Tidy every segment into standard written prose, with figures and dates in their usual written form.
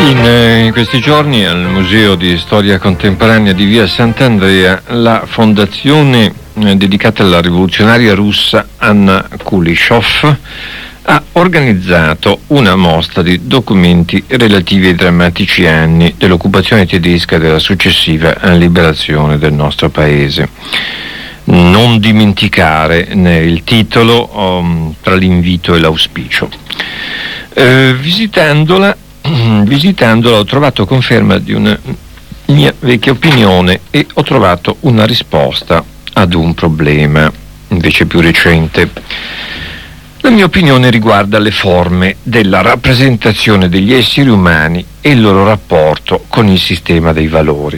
In questi giorni al Museo di Storia Contemporanea di Via Sant'Andrea la fondazione dedicata alla rivoluzionaria russa Anna Kuleshov ha organizzato una mostra di documenti relativi ai drammatici anni dell'occupazione tedesca e della successiva liberazione del nostro paese. Non dimenticare il titolo tra l'invito e l'auspicio. Visitandola ho trovato conferma di una mia vecchia opinione e ho trovato una risposta ad un problema invece più recente. La mia opinione riguarda le forme della rappresentazione degli esseri umani e il loro rapporto con il sistema dei valori.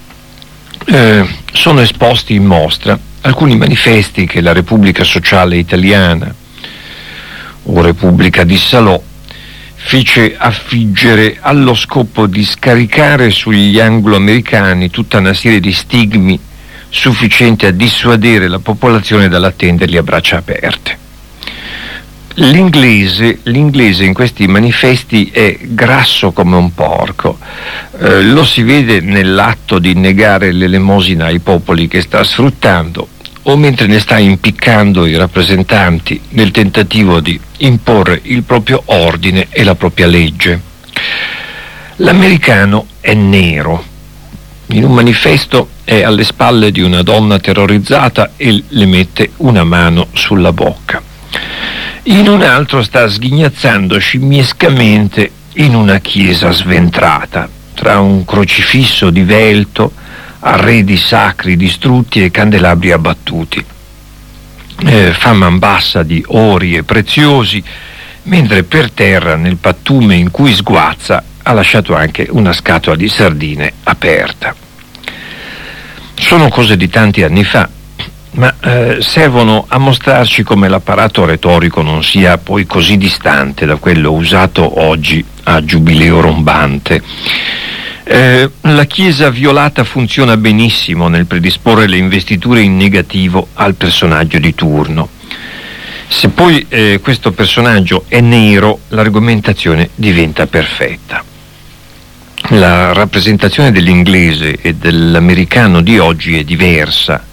Sono esposti in mostra alcuni manifesti che la Repubblica Sociale Italiana o Repubblica di Salò fece affiggere allo scopo di scaricare sugli anglo-americani tutta una serie di stigmi sufficienti a dissuadere la popolazione dall'attenderli a braccia aperte. L'inglese in questi manifesti è grasso come un porco, lo si vede nell'atto di negare l'elemosina ai popoli che sta sfruttando o mentre ne sta impiccando i rappresentanti nel tentativo di imporre il proprio ordine e la propria legge. L'americano è nero. In un manifesto è alle spalle di una donna terrorizzata e le mette una mano sulla bocca. In un altro sta sghignazzando scimmiescamente in una chiesa sventrata, tra un crocifisso divelto, arredi sacri distrutti e candelabri abbattuti. Fa man bassa di ori e preziosi, mentre per terra, nel pattume in cui sguazza, ha lasciato anche una scatola di sardine aperta. Sono cose di tanti anni fa, ma servono a mostrarci come l'apparato retorico non sia poi così distante da quello usato oggi a giubileo rombante. La Chiesa violata funziona benissimo nel predisporre le investiture in negativo al personaggio di turno. Se poi questo personaggio è nero, l'argomentazione diventa perfetta. La rappresentazione dell'inglese e dell'americano di oggi è diversa.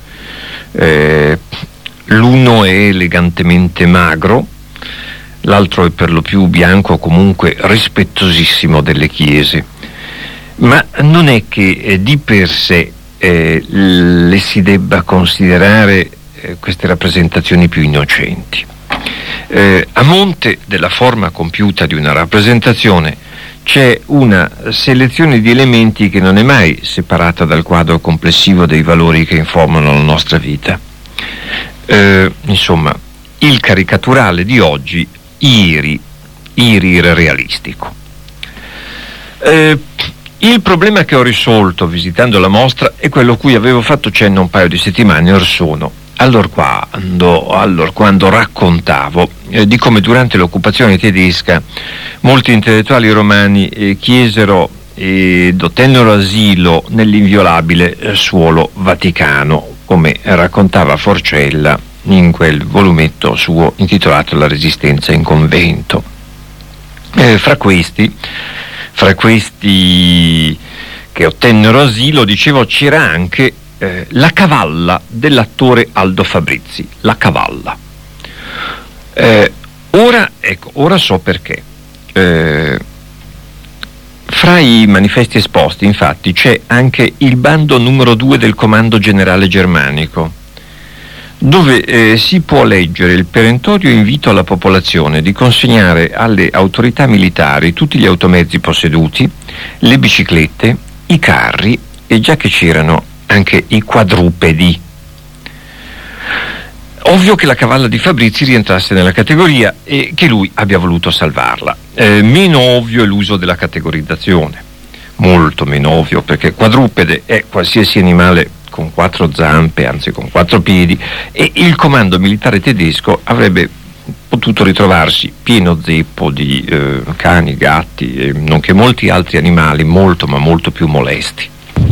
L'uno è elegantemente magro, l'altro è per lo più bianco, comunque rispettosissimo delle chiese. Ma non è che di per sé le si debba considerare queste rappresentazioni più innocenti. A monte della forma compiuta di una rappresentazione c'è una selezione di elementi che non è mai separata dal quadro complessivo dei valori che informano la nostra vita. Insomma, il caricaturale di oggi iri realistico. Il problema che ho risolto visitando la mostra è quello a cui avevo fatto cenno un paio di settimane or sono, quando raccontavo di come durante l'occupazione tedesca molti intellettuali romani chiesero ed ottennero asilo nell'inviolabile suolo vaticano, come raccontava Forcella in quel volumetto suo intitolato La Resistenza in convento. Fra questi che ottennero asilo, dicevo, c'era anche la cavalla dell'attore Aldo Fabrizi, la cavalla. Ora so perché. Fra i manifesti esposti, infatti, c'è anche il bando numero 2 del Comando Generale Germanico, dove si può leggere il perentorio invito alla popolazione di consegnare alle autorità militari tutti gli automezzi posseduti, le biciclette, i carri e, già che c'erano, anche i quadrupedi. Ovvio che la cavalla di Fabrizi rientrasse nella categoria e che lui abbia voluto salvarla. Meno ovvio è l'uso della categorizzazione, molto meno ovvio, perché quadrupede è qualsiasi animale con 4 zampe, anzi con 4 piedi, e il comando militare tedesco avrebbe potuto ritrovarsi pieno zeppo di cani, gatti, nonché molti altri animali molto ma molto più molesti.